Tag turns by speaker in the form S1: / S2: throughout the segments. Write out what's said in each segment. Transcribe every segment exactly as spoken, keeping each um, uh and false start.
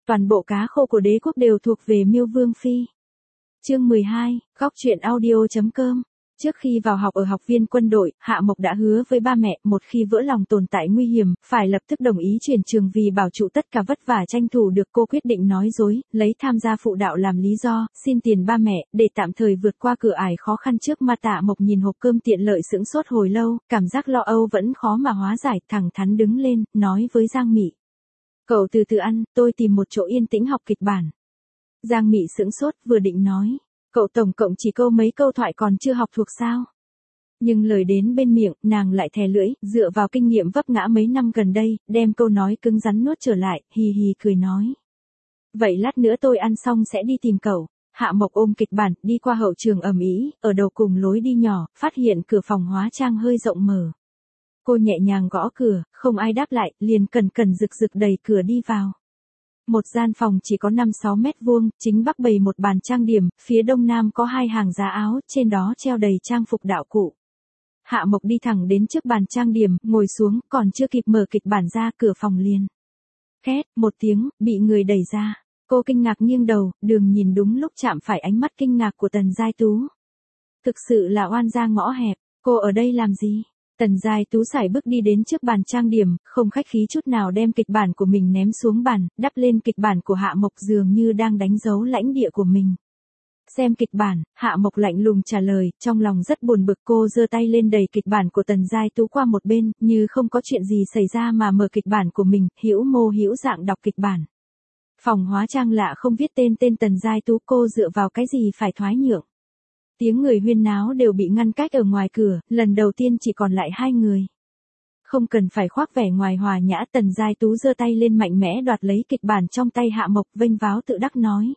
S1: Toàn bộ cá khô của đế quốc đều thuộc về Miêu Vương Phi. Chương mười hai, góc truyện audio chấm com. Trước khi vào học ở học viên quân đội, Hạ Mộc đã hứa với ba mẹ, một khi vỡ lòng tồn tại nguy hiểm, phải lập tức đồng ý chuyển trường vì bảo trụ tất cả vất vả tranh thủ được. Cô quyết định nói dối, lấy tham gia phụ đạo làm lý do, xin tiền ba mẹ, để tạm thời vượt qua cửa ải khó khăn trước. Mà Tạ Mộc nhìn hộp cơm tiện lợi sững sốt hồi lâu, cảm giác lo âu vẫn khó mà hóa giải, thẳng thắn đứng lên, nói với Giang Mị. Cậu từ từ ăn, tôi tìm một chỗ yên tĩnh học kịch bản. Giang Mị sững sốt, vừa định nói. Cậu tổng cộng chỉ câu mấy câu thoại còn chưa học thuộc sao? Nhưng lời đến bên miệng, nàng lại thè lưỡi, dựa vào kinh nghiệm vấp ngã mấy năm gần đây, đem câu nói cứng rắn nuốt trở lại, hì hì cười nói. Vậy lát nữa tôi ăn xong sẽ đi tìm cậu. Hạ Mộc ôm kịch bản, đi qua hậu trường ầm ĩ, ở đầu cùng lối đi nhỏ, phát hiện cửa phòng hóa trang hơi rộng mở. Cô nhẹ nhàng gõ cửa, không ai đáp lại, liền cẩn cẩn rực rực đẩy cửa đi vào. Một gian phòng chỉ có năm sáu mét vuông, chính bắc bày một bàn trang điểm, phía đông nam có hai hàng giá áo, trên đó treo đầy trang phục đạo cụ. Hạ Mộc đi thẳng đến trước bàn trang điểm, ngồi xuống, còn chưa kịp mở kịch bản ra, cửa phòng liền. Két, một tiếng, bị người đẩy ra. Cô kinh ngạc nghiêng đầu, đường nhìn đúng lúc chạm phải ánh mắt kinh ngạc của Tần Giai Tú. Thực sự là oan gia ngõ hẹp, cô ở đây làm gì? Tần Giai Tú sải bước đi đến trước bàn trang điểm, không khách khí chút nào đem kịch bản của mình ném xuống bàn, đắp lên kịch bản của Hạ Mộc dường như đang đánh dấu lãnh địa của mình. Xem kịch bản, Hạ Mộc lạnh lùng trả lời, trong lòng rất buồn bực. Cô giơ tay lên đẩy kịch bản của Tần Giai Tú qua một bên, như không có chuyện gì xảy ra mà mở kịch bản của mình, hữu mô hữu dạng đọc kịch bản. Phòng hóa trang lạ không viết tên tên Tần Giai Tú, cô dựa vào cái gì phải thoái nhượng. Tiếng người huyên náo đều bị ngăn cách ở ngoài cửa, lần đầu tiên chỉ còn lại hai người. Không cần phải khoác vẻ ngoài hòa nhã, Tần Giai Tú giơ tay lên mạnh mẽ đoạt lấy kịch bản trong tay Hạ Mộc, vênh váo tự đắc nói.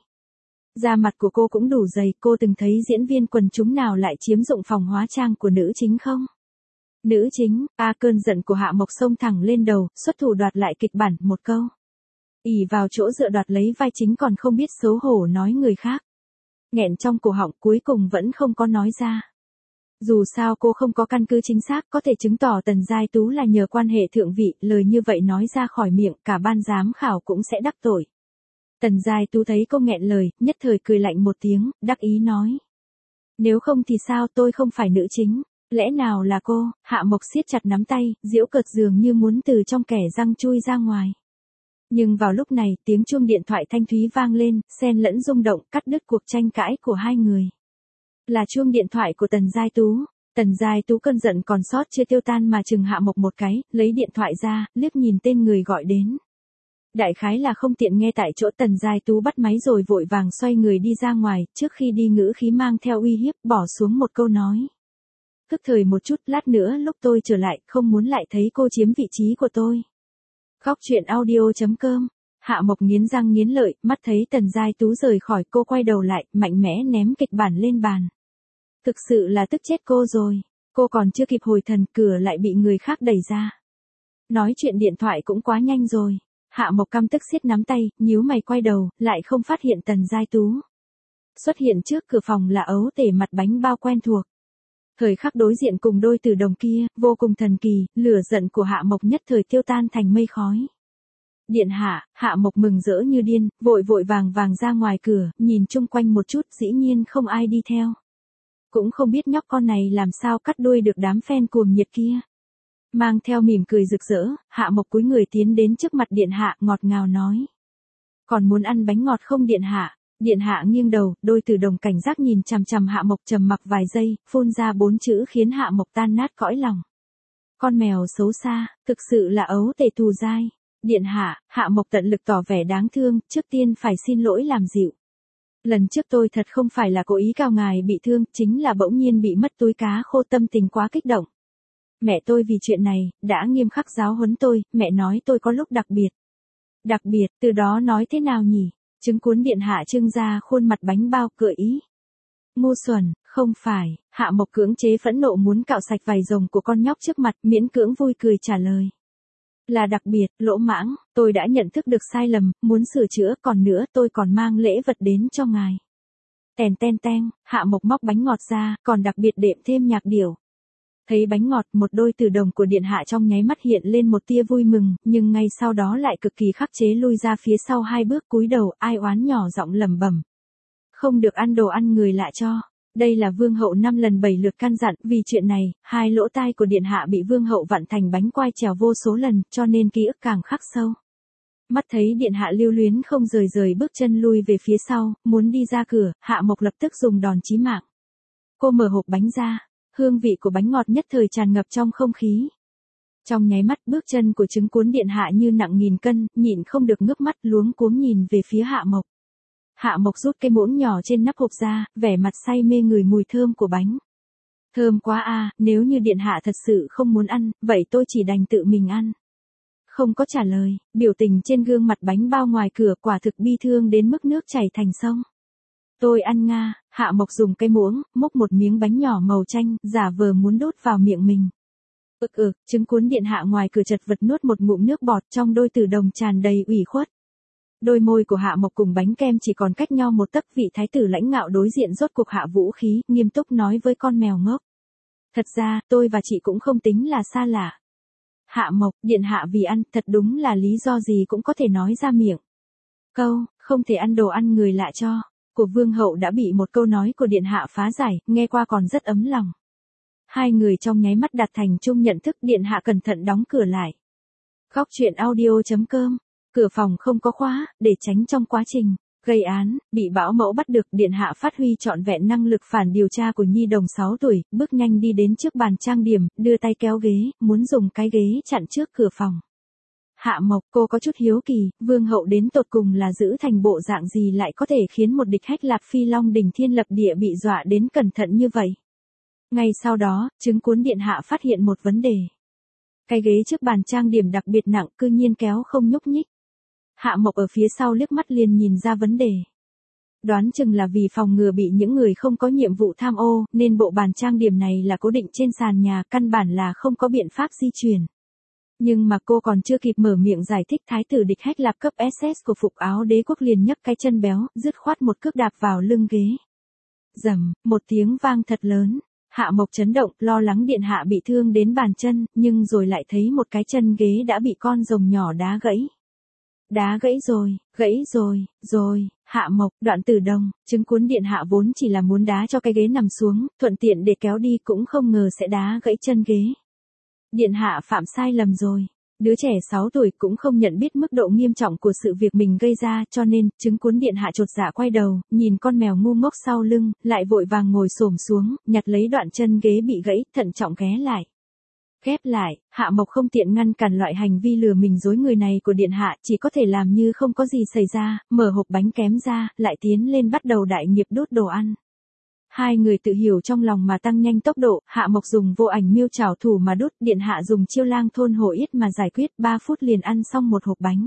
S1: Da mặt của cô cũng đủ dày, cô từng thấy diễn viên quần chúng nào lại chiếm dụng phòng hóa trang của nữ chính không? Nữ chính, a cơn giận của Hạ Mộc xông thẳng lên đầu, xuất thủ đoạt lại kịch bản, một câu. ỷ vào chỗ dựa đoạt lấy vai chính còn không biết xấu hổ nói người khác. Nghẹn trong cổ họng, cuối cùng vẫn không có nói ra. Dù sao cô không có căn cứ chính xác có thể chứng tỏ Tần Giai Tú là nhờ quan hệ thượng vị, lời như vậy nói ra khỏi miệng, cả ban giám khảo cũng sẽ đắc tội. Tần Giai Tú thấy cô nghẹn lời, nhất thời cười lạnh một tiếng, đắc ý nói. Nếu không thì sao, tôi không phải nữ chính, lẽ nào là cô? Hạ Mộc siết chặt nắm tay, giễu cợt dường như muốn từ trong kẻ răng chui ra ngoài. Nhưng vào lúc này, tiếng chuông điện thoại thanh thúy vang lên, xen lẫn rung động, cắt đứt cuộc tranh cãi của hai người. Là chuông điện thoại của Tần Giai Tú. Tần Giai Tú cơn giận còn sót chưa tiêu tan mà chừng Hạ Mộc một cái, lấy điện thoại ra, liếc nhìn tên người gọi đến. Đại khái là không tiện nghe tại chỗ, Tần Giai Tú bắt máy rồi vội vàng xoay người đi ra ngoài, trước khi đi ngữ khí mang theo uy hiếp, bỏ xuống một câu nói. Tức thời một chút, lát nữa lúc tôi trở lại, không muốn lại thấy cô chiếm vị trí của tôi. Góc truyện audio chấm com. Hạ Mộc nghiến răng nghiến lợi, mắt thấy Tần Giai Tú rời khỏi, cô quay đầu lại, mạnh mẽ ném kịch bản lên bàn. Thực sự là tức chết cô rồi. Cô còn chưa kịp hồi thần, cửa lại bị người khác đẩy ra. Nói chuyện điện thoại cũng quá nhanh rồi. Hạ Mộc căm tức siết nắm tay, nhíu mày quay đầu, lại không phát hiện Tần Giai Tú. Xuất hiện trước cửa phòng là ấu tể mặt bánh bao quen thuộc. Thời khắc đối diện cùng đôi tử đồng kia, vô cùng thần kỳ, lửa giận của Hạ Mộc nhất thời tiêu tan thành mây khói. Điện hạ, Hạ Mộc mừng rỡ như điên, vội vội vàng vàng ra ngoài cửa, nhìn chung quanh một chút, dĩ nhiên không ai đi theo. Cũng không biết nhóc con này làm sao cắt đuôi được đám fan cuồng nhiệt kia. Mang theo mỉm cười rực rỡ, Hạ Mộc cúi người tiến đến trước mặt điện hạ, ngọt ngào nói. Còn muốn ăn bánh ngọt không điện hạ? Điện hạ nghiêng đầu, đôi tử đồng cảnh giác nhìn chằm chằm Hạ Mộc, trầm mặc vài giây, phun ra bốn chữ khiến Hạ Mộc tan nát cõi lòng. Con mèo xấu xa, thực sự là ấu tể thù dai. Điện hạ, Hạ Mộc tận lực tỏ vẻ đáng thương, trước tiên phải xin lỗi làm dịu. Lần trước tôi thật không phải là cố ý cao ngài bị thương, chính là bỗng nhiên bị mất túi cá khô, tâm tình quá kích động. Mẹ tôi vì chuyện này, đã nghiêm khắc giáo huấn tôi, mẹ nói tôi có lúc đặc biệt. Đặc biệt, từ đó nói thế nào nhỉ? Trứng cuốn điện hạ trưng ra khuôn mặt bánh bao, cười ý. Ngu xuẩn, không phải. Hạ Mộc cưỡng chế phẫn nộ muốn cạo sạch vảy rồng của con nhóc trước mặt, miễn cưỡng vui cười trả lời. Là đặc biệt, lỗ mãng, tôi đã nhận thức được sai lầm, muốn sửa chữa, còn nữa tôi còn mang lễ vật đến cho ngài. Tèn ten ten, Hạ Mộc móc bánh ngọt ra, còn đặc biệt đệm thêm nhạc điệu. Thấy bánh ngọt, một đôi tử đồng của điện hạ trong nháy mắt hiện lên một tia vui mừng, nhưng ngay sau đó lại cực kỳ khắc chế lui ra phía sau hai bước cúi đầu, ai oán nhỏ giọng lẩm bẩm. Không được ăn đồ ăn người lạ cho. Đây là vương hậu năm lần bảy lượt căn dặn, vì chuyện này, hai lỗ tai của điện hạ bị vương hậu vặn thành bánh quai trèo vô số lần, cho nên ký ức càng khắc sâu. Mắt thấy điện hạ lưu luyến không rời rời bước chân lui về phía sau, muốn đi ra cửa, Hạ Mộc lập tức dùng đòn chí mạng. Cô mở hộp bánh ra, hương vị của bánh ngọt nhất thời tràn ngập trong không khí. Trong nháy mắt bước chân của trứng cuốn điện hạ như nặng nghìn cân, nhịn không được ngước mắt luống cuống nhìn về phía Hạ Mộc. Hạ Mộc rút cái muỗng nhỏ trên nắp hộp ra, vẻ mặt say mê ngửi mùi thơm của bánh. Thơm quá à, nếu như điện hạ thật sự không muốn ăn, vậy tôi chỉ đành tự mình ăn. Không có trả lời, biểu tình trên gương mặt bánh bao ngoài cửa quả thực bi thương đến mức nước chảy thành sông. Tôi ăn nga, Hạ Mộc dùng cây muỗng, múc một miếng bánh nhỏ màu chanh, giả vờ muốn đút vào miệng mình. Ực ực, trứng cuốn điện hạ ngoài cửa chật vật nuốt một ngụm nước bọt, trong đôi tử đồng tràn đầy ủy khuất. Đôi môi của Hạ Mộc cùng bánh kem chỉ còn cách nhau một tấc, vị thái tử lãnh ngạo đối diện rốt cuộc hạ vũ khí, nghiêm túc nói với con mèo ngốc. Thật ra, tôi và chị cũng không tính là xa lạ. Hạ Mộc, điện hạ vì ăn, thật đúng là lý do gì cũng có thể nói ra miệng. Câu, không thể ăn đồ ăn người lạ cho, của vương hậu đã bị một câu nói của điện hạ phá giải, nghe qua còn rất ấm lòng. Hai người trong nháy mắt đạt thành chung nhận thức, điện hạ cẩn thận đóng cửa lại. Góc truyện audio chấm com, cửa phòng không có khóa, để tránh trong quá trình gây án, bị bảo mẫu bắt được, điện hạ phát huy trọn vẹn năng lực phản điều tra của nhi đồng sáu tuổi, bước nhanh đi đến trước bàn trang điểm, đưa tay kéo ghế, muốn dùng cái ghế chặn trước cửa phòng. Hạ Mộc, cô có chút hiếu kỳ, vương hậu đến tột cùng là giữ thành bộ dạng gì lại có thể khiến một địch hách Lạp Phi Long đỉnh thiên lập địa bị dọa đến cẩn thận như vậy. Ngay sau đó, trứng cuốn điện hạ phát hiện một vấn đề. Cái ghế trước bàn trang điểm đặc biệt nặng, cư nhiên kéo không nhúc nhích. Hạ Mộc ở phía sau liếc mắt liền nhìn ra vấn đề. Đoán chừng là vì phòng ngừa bị những người không có nhiệm vụ tham ô, nên bộ bàn trang điểm này là cố định trên sàn nhà, căn bản là không có biện pháp di chuyển. Nhưng mà cô còn chưa kịp mở miệng giải thích, thái tử địch hách Lạp cấp ét ét của phục áo đế quốc liền nhấc cái chân béo, dứt khoát một cước đạp vào lưng ghế. Rầm, một tiếng vang thật lớn. Hạ Mộc chấn động, lo lắng điện hạ bị thương đến bàn chân, nhưng rồi lại thấy một cái chân ghế đã bị con rồng nhỏ đá gãy. Đá gãy rồi, gãy rồi, rồi, Hạ Mộc, đoạn tử đồng, trứng cuốn điện hạ vốn chỉ là muốn đá cho cái ghế nằm xuống, thuận tiện để kéo đi, cũng không ngờ sẽ đá gãy chân ghế. Điện hạ phạm sai lầm rồi. Đứa trẻ sáu tuổi cũng không nhận biết mức độ nghiêm trọng của sự việc mình gây ra, cho nên, trứng cuốn điện hạ chột dạ quay đầu, nhìn con mèo ngu ngốc sau lưng, lại vội vàng ngồi xổm xuống, nhặt lấy đoạn chân ghế bị gãy, thận trọng ghé lại. Ghép lại, Hạ Mộc không tiện ngăn cản loại hành vi lừa mình dối người này của điện hạ, chỉ có thể làm như không có gì xảy ra, mở hộp bánh kém ra, lại tiến lên bắt đầu đại nghiệp đốt đồ ăn. Hai người tự hiểu trong lòng mà tăng nhanh tốc độ, Hạ Mộc dùng vô ảnh miêu trảo thủ mà đốt, điện hạ dùng chiêu lang thôn hổ yết mà giải quyết, ba phút liền ăn xong một hộp bánh.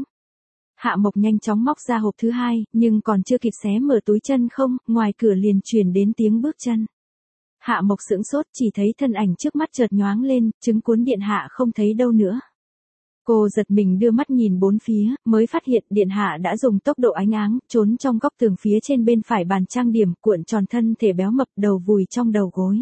S1: Hạ Mộc nhanh chóng móc ra hộp thứ hai, nhưng còn chưa kịp xé mở túi chân không, ngoài cửa liền truyền đến tiếng bước chân. Hạ Mộc sững sốt, chỉ thấy thân ảnh trước mắt chợt nhoáng lên, trứng cuốn điện hạ không thấy đâu nữa. Cô giật mình đưa mắt nhìn bốn phía, mới phát hiện điện hạ đã dùng tốc độ ánh áng, trốn trong góc tường phía trên bên phải bàn trang điểm, cuộn tròn thân thể béo mập, đầu vùi trong đầu gối.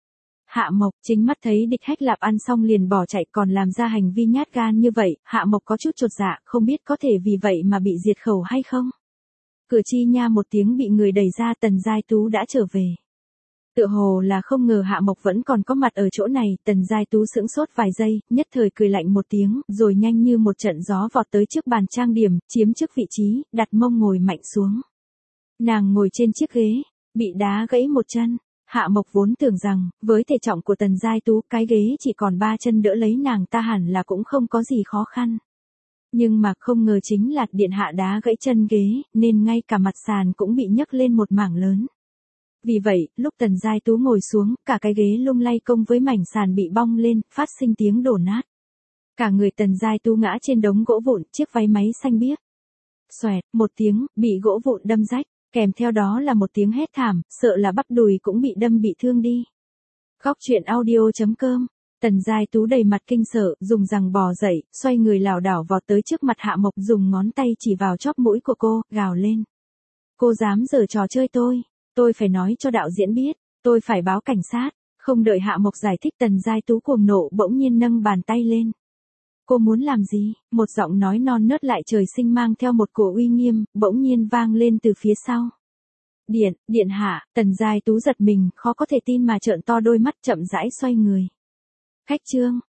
S1: Hạ Mộc, chính mắt thấy địch hách Lạp ăn xong liền bỏ chạy, còn làm ra hành vi nhát gan như vậy, Hạ Mộc có chút chột dạ, không biết có thể vì vậy mà bị diệt khẩu hay không. Cửa chi nha một tiếng bị người đẩy ra, Tần Giai Tú đã trở về. Tựa hồ là không ngờ Hạ Mộc vẫn còn có mặt ở chỗ này, Tần Giai Tú sững sốt vài giây, nhất thời cười lạnh một tiếng, rồi nhanh như một trận gió vọt tới trước bàn trang điểm, chiếm trước vị trí, đặt mông ngồi mạnh xuống. Nàng ngồi trên chiếc ghế, bị đá gãy một chân. Hạ Mộc vốn tưởng rằng, với thể trọng của Tần Giai Tú, cái ghế chỉ còn ba chân đỡ lấy nàng ta hẳn là cũng không có gì khó khăn. Nhưng mà không ngờ chính là điện hạ đá gãy chân ghế, nên ngay cả mặt sàn cũng bị nhấc lên một mảng lớn. Vì vậy, lúc Tần Giai Tú ngồi xuống, cả cái ghế lung lay công với mảnh sàn bị bong lên, phát sinh tiếng đổ nát. Cả người Tần Giai Tú ngã trên đống gỗ vụn, chiếc váy máy xanh biếc. Xoẹt, một tiếng, bị gỗ vụn đâm rách, kèm theo đó là một tiếng hét thảm, sợ là bắp đùi cũng bị đâm bị thương đi. Góc truyện audio chấm com. Tần Giai Tú đầy mặt kinh sợ, dùng rằng bò dậy, xoay người lảo đảo vọt tới trước mặt Hạ Mộc, dùng ngón tay chỉ vào chóp mũi của cô, gào lên. Cô dám giở trò chơi tôi. Tôi phải nói cho đạo diễn biết, tôi phải báo cảnh sát, Không đợi Hạ Mộc giải thích Tần Giai Tú cuồng nộ bỗng nhiên nâng bàn tay lên. Cô muốn làm gì? Một giọng nói non nớt lại trời sinh mang theo một cổ uy nghiêm, bỗng nhiên vang lên từ phía sau. Điện, điện hạ, Tần Giai Tú giật mình, khó có thể tin mà trợn to đôi mắt chậm rãi xoay người. Khách trương,